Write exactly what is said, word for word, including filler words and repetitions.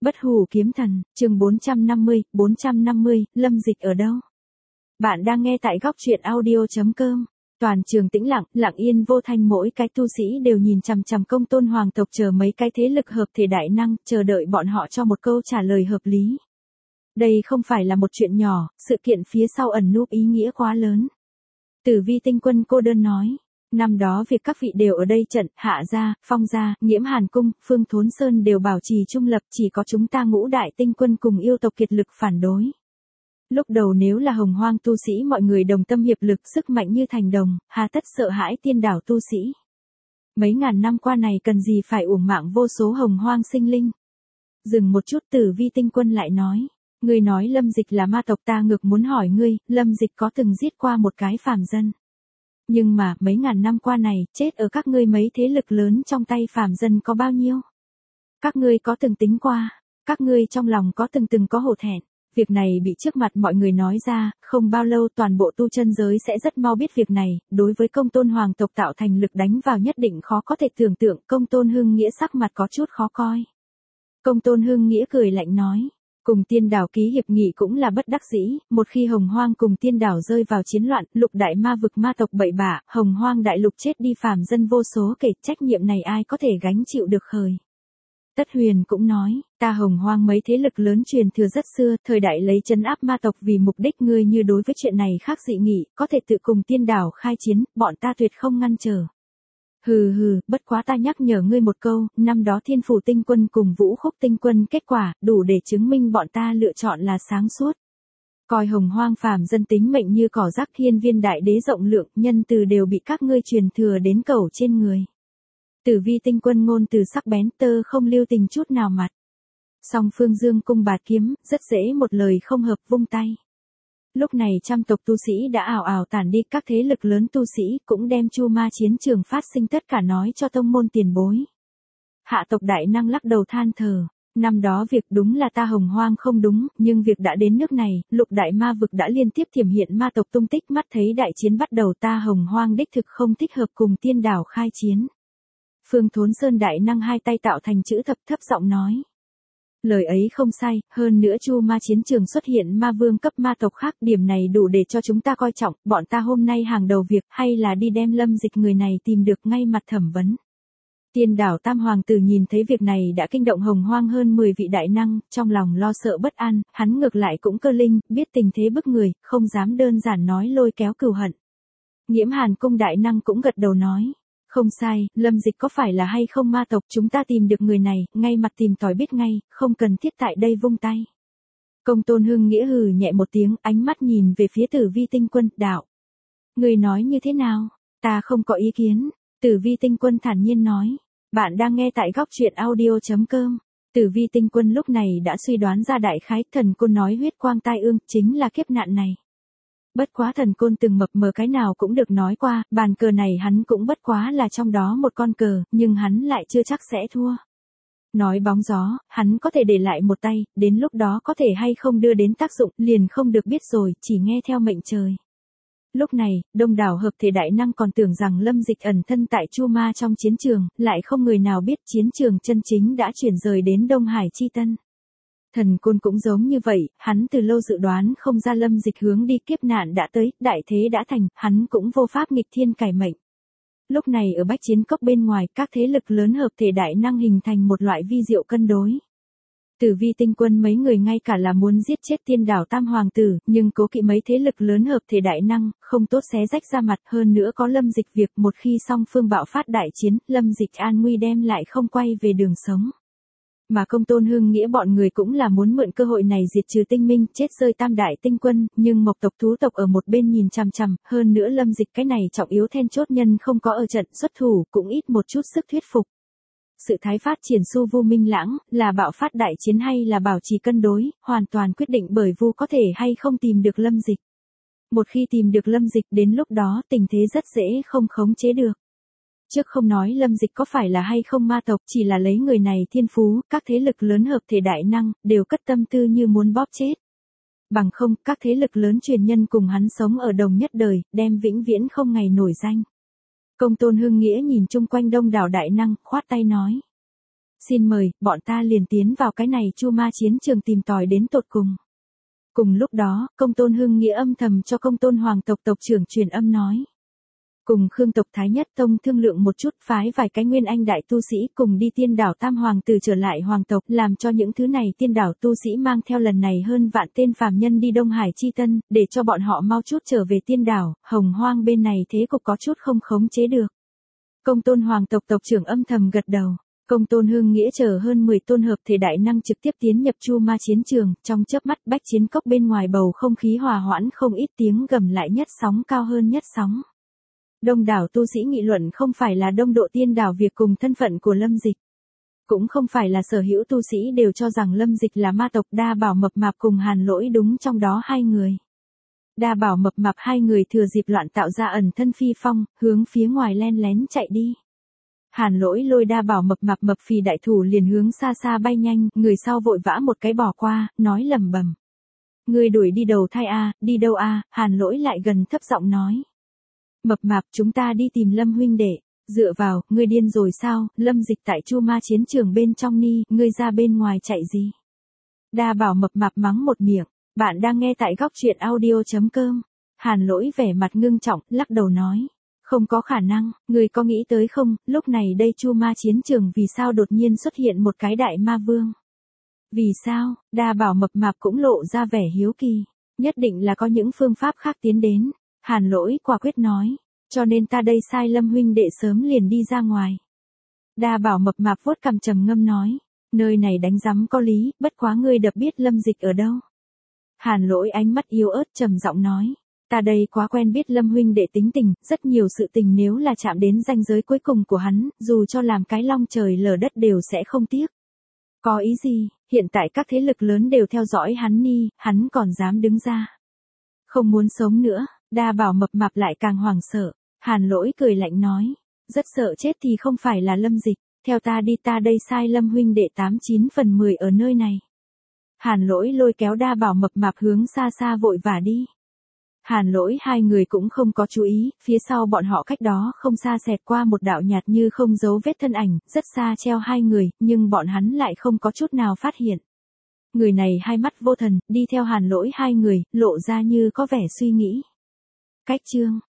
Bất hủ kiếm thần, chương bốn trăm năm mươi, bốn trăm năm mươi, Lâm Dịch ở đâu? Bạn đang nghe tại góc truyện audio.com. Toàn trường tĩnh lặng, lặng yên vô thanh, mỗi cái tu sĩ đều nhìn chằm chằm Công Tôn hoàng tộc, chờ mấy cái thế lực hợp thể đại năng, chờ đợi bọn họ cho một câu trả lời hợp lý. Đây không phải là một chuyện nhỏ, sự kiện phía sau ẩn núp ý nghĩa quá lớn. Tử Vi Tinh Quân cô đơn nói. Năm đó việc các vị đều ở đây trận, Hạ gia, Phong gia, Nghiễm Hàn cung, Phương Thốn Sơn đều bảo trì trung lập, chỉ có chúng ta Ngũ Đại Tinh Quân cùng yêu tộc kiệt lực phản đối. Lúc đầu nếu là hồng hoang tu sĩ mọi người đồng tâm hiệp lực, sức mạnh như thành đồng, hà tất sợ hãi tiên đảo tu sĩ. Mấy ngàn năm qua này cần gì phải uổng mạng vô số hồng hoang sinh linh. Dừng một chút, Tử Vi Tinh Quân lại nói. Ngươi nói Lâm Dịch là ma tộc, ta ngược muốn hỏi ngươi, Lâm Dịch có từng giết qua một cái phàm dân? Nhưng mà, mấy ngàn năm qua này, chết ở các ngươi mấy thế lực lớn trong tay phàm dân có bao nhiêu? Các ngươi có từng tính qua? Các ngươi trong lòng có từng từng có hổ thẹn? Việc này bị trước mặt mọi người nói ra, không bao lâu toàn bộ tu chân giới sẽ rất mau biết việc này, đối với Công Tôn hoàng tộc tạo thành lực đánh vào nhất định khó có thể tưởng tượng. Công Tôn Hưng Nghĩa sắc mặt có chút khó coi. Công Tôn Hưng Nghĩa cười lạnh nói. Cùng tiên đảo ký hiệp nghị cũng là bất đắc dĩ, một khi hồng hoang cùng tiên đảo rơi vào chiến loạn, lục đại ma vực ma tộc bậy bạ, hồng hoang đại lục chết đi phàm dân vô số kể, trách nhiệm này ai có thể gánh chịu được khởi. Tất Huyền cũng nói, ta hồng hoang mấy thế lực lớn truyền thừa rất xưa, thời đại lấy trấn áp ma tộc vì mục đích, ngươi như đối với chuyện này khác dị nghị, có thể tự cùng tiên đảo khai chiến, bọn ta tuyệt không ngăn trở. Hừ hừ, bất quá ta nhắc nhở ngươi một câu, năm đó Thiên Phủ Tinh Quân cùng Vũ Khúc Tinh Quân kết quả, đủ để chứng minh bọn ta lựa chọn là sáng suốt. Coi hồng hoang phàm dân tính mệnh như cỏ rác, hiên viên đại đế rộng lượng, nhân từ đều bị các ngươi truyền thừa đến cẩu trên người. Tử Vi Tinh Quân ngôn từ sắc bén, tơ không lưu tình chút nào mặt. Song Phương Dương cung bạt kiếm, rất dễ một lời không hợp vung tay. Lúc này trăm tộc tu sĩ đã ảo ảo tản đi, các thế lực lớn tu sĩ cũng đem Chu Ma chiến trường phát sinh tất cả nói cho tông môn tiền bối. Hạ tộc đại năng lắc đầu than thở, năm đó việc đúng là ta hồng hoang không đúng, nhưng việc đã đến nước này, lục đại ma vực đã liên tiếp thiểm hiện ma tộc tung tích, mắt thấy đại chiến bắt đầu, ta hồng hoang đích thực không thích hợp cùng tiên đảo khai chiến. Phương Thốn Sơn đại năng hai tay tạo thành chữ thập, thấp giọng nói. Lời ấy không sai, hơn nữa Chu Ma chiến trường xuất hiện ma vương cấp ma tộc khác, điểm này đủ để cho chúng ta coi trọng, bọn ta hôm nay hàng đầu việc hay là đi đem Lâm Dịch người này tìm được ngay mặt thẩm vấn. Tiên đảo Tam Hoàng tử nhìn thấy việc này đã kinh động hồng hoang hơn mười vị đại năng, trong lòng lo sợ bất an, hắn ngược lại cũng cơ linh, biết tình thế bức người, không dám đơn giản nói lôi kéo cừu hận. Nghiễm Hàn cung đại năng cũng gật đầu nói. Không sai, Lâm Dịch có phải là hay không ma tộc, chúng ta tìm được người này, ngay mặt tìm tòi biết ngay, không cần thiết tại đây vung tay. Công Tôn Hưng Nghĩa hừ nhẹ một tiếng, ánh mắt nhìn về phía Tử Vi Tinh Quân, đạo. Người nói như thế nào? Ta không có ý kiến. Tử Vi Tinh Quân thản nhiên nói. Bạn đang nghe tại góc truyện audio.com. Tử Vi Tinh Quân lúc này đã suy đoán ra đại khái, thần côn nói huyết quang tai ương chính là kiếp nạn này. Bất quá thần côn từng mập mờ cái nào cũng được nói qua, bàn cờ này hắn cũng bất quá là trong đó một con cờ, nhưng hắn lại chưa chắc sẽ thua. Nói bóng gió, hắn có thể để lại một tay, đến lúc đó có thể hay không đưa đến tác dụng, liền không được biết rồi, chỉ nghe theo mệnh trời. Lúc này, đông đảo hợp thể đại năng còn tưởng rằng Lâm Dịch ẩn thân tại Chu Ma trong chiến trường, lại không người nào biết chiến trường chân chính đã chuyển rời đến Đông Hải Chi Tân. Thần côn cũng giống như vậy, hắn từ lâu dự đoán không ra Lâm Dịch hướng đi, kiếp nạn đã tới, đại thế đã thành, hắn cũng vô pháp nghịch thiên cải mệnh. Lúc này ở bách chiến cốc bên ngoài, các thế lực lớn hợp thể đại năng hình thành một loại vi diệu cân đối. Tử Vi Tinh Quân mấy người ngay cả là muốn giết chết tiên đảo Tam Hoàng tử, nhưng cố kỵ mấy thế lực lớn hợp thể đại năng, không tốt xé rách ra mặt, hơn nữa có Lâm Dịch việc, một khi song phương bạo phát đại chiến, Lâm Dịch an nguy đem lại không quay về đường sống. Mà Công Tôn Hưng Nghĩa bọn người cũng là muốn mượn cơ hội này diệt trừ tinh minh, chết rơi tam đại tinh quân, nhưng mộc tộc thú tộc ở một bên nhìn chằm chằm, hơn nữa Lâm Dịch cái này trọng yếu then chốt nhân không có ở trận xuất thủ, cũng ít một chút sức thuyết phục. Sự thái phát triển Su Vu Minh Lãng, là bạo phát đại chiến hay là bảo trì cân đối, hoàn toàn quyết định bởi Vu có thể hay không tìm được Lâm Dịch. Một khi tìm được Lâm Dịch, đến lúc đó tình thế rất dễ không khống chế được. Trước không nói Lâm Dịch có phải là hay không ma tộc, chỉ là lấy người này thiên phú, các thế lực lớn hợp thể đại năng, đều cất tâm tư như muốn bóp chết. Bằng không, các thế lực lớn truyền nhân cùng hắn sống ở đồng nhất đời, đem vĩnh viễn không ngày nổi danh. Công Tôn Hưng Nghĩa nhìn chung quanh đông đảo đại năng, khoát tay nói. Xin mời, bọn ta liền tiến vào cái này Chu Ma chiến trường tìm tòi đến tột cùng. Cùng lúc đó, Công Tôn Hưng Nghĩa âm thầm cho Công Tôn Hoàng tộc tộc trưởng truyền âm nói. Cùng Khương tộc Thái Nhất Tông thương lượng một chút, phái vài cái nguyên anh đại tu sĩ cùng đi tiên đảo Tam Hoàng tử trở lại hoàng tộc, làm cho những thứ này tiên đảo tu sĩ mang theo lần này hơn vạn tên phàm nhân đi Đông Hải chi tân, để cho bọn họ mau chút trở về tiên đảo. Hồng Hoang bên này thế cục có chút không khống chế được. Công Tôn Hoàng tộc tộc trưởng âm thầm gật đầu. Công Tôn Hưng Nghĩa chờ hơn mười tôn hợp thể đại năng trực tiếp tiến nhập Chu Ma chiến trường, trong chớp mắt bách chiến cốc bên ngoài bầu không khí hòa hoãn không ít, tiếng gầm lại nhất sóng cao hơn nhất sóng. Đông đảo tu sĩ nghị luận không phải là đông độ tiên đảo việc cùng thân phận của Lâm Dịch. Cũng không phải là sở hữu tu sĩ đều cho rằng Lâm Dịch là ma tộc. Đa Bảo Mập Mạp cùng Hàn Lỗi đúng trong đó hai người. Đa Bảo Mập Mạp hai người thừa dịp loạn tạo ra ẩn thân phi phong, hướng phía ngoài len lén chạy đi. Hàn Lỗi lôi Đa Bảo Mập Mạp mập phì đại thủ liền hướng xa xa bay nhanh, người sau vội vã một cái bỏ qua, nói lẩm bẩm. Người đuổi đi đầu thai a, à, đi đâu a? À? Hàn Lỗi lại gần thấp giọng nói. Mập Mạp, chúng ta đi tìm Lâm huynh đệ. Dựa vào, ngươi điên rồi sao? Lâm Dịch tại Chu Ma chiến trường bên trong ni, ngươi ra bên ngoài chạy gì? Đa Bảo Mập Mạp mắng một miệng. Bạn đang nghe tại góc truyện audio chấm com. Hàn Lỗi vẻ mặt ngưng trọng, lắc đầu nói. Không có khả năng, người có nghĩ tới không, lúc này đây Chu Ma chiến trường vì sao đột nhiên xuất hiện một cái đại ma vương? Vì sao? Đa Bảo Mập Mạp cũng lộ ra vẻ hiếu kỳ. Nhất định là có những phương pháp khác tiến đến. Hàn Lỗi quả quyết nói. Cho nên ta đây sai Lâm huynh đệ sớm liền đi ra ngoài. Đa Bảo Mập Mạp vuốt cằm trầm ngâm nói. Nơi này đánh rắm có lý, bất quá ngươi đập biết Lâm Dịch ở đâu. Hàn Lỗi ánh mắt yếu ớt trầm giọng nói. Ta đây quá quen biết Lâm huynh đệ tính tình, rất nhiều sự tình nếu là chạm đến ranh giới cuối cùng của hắn, dù cho làm cái long trời lở đất đều sẽ không tiếc. Có ý gì, hiện tại các thế lực lớn đều theo dõi hắn ni, hắn còn dám đứng ra. Không muốn sống nữa, Đa Bảo Mập Mạp lại càng hoảng sợ. Hàn Lỗi cười lạnh nói. Rất sợ chết thì không phải là Lâm Dịch, theo ta đi, ta đây sai Lâm huynh đệ tám chín phần mười ở nơi này. Hàn Lỗi lôi kéo Đa Bảo Mập Mạp hướng xa xa vội vã đi. Hàn Lỗi hai người cũng không có chú ý, phía sau bọn họ cách đó không xa xẹt qua một đạo nhạt như không dấu vết thân ảnh, rất xa treo hai người, nhưng bọn hắn lại không có chút nào phát hiện. Người này hai mắt vô thần, đi theo Hàn Lỗi hai người, lộ ra như có vẻ suy nghĩ. Cách chương,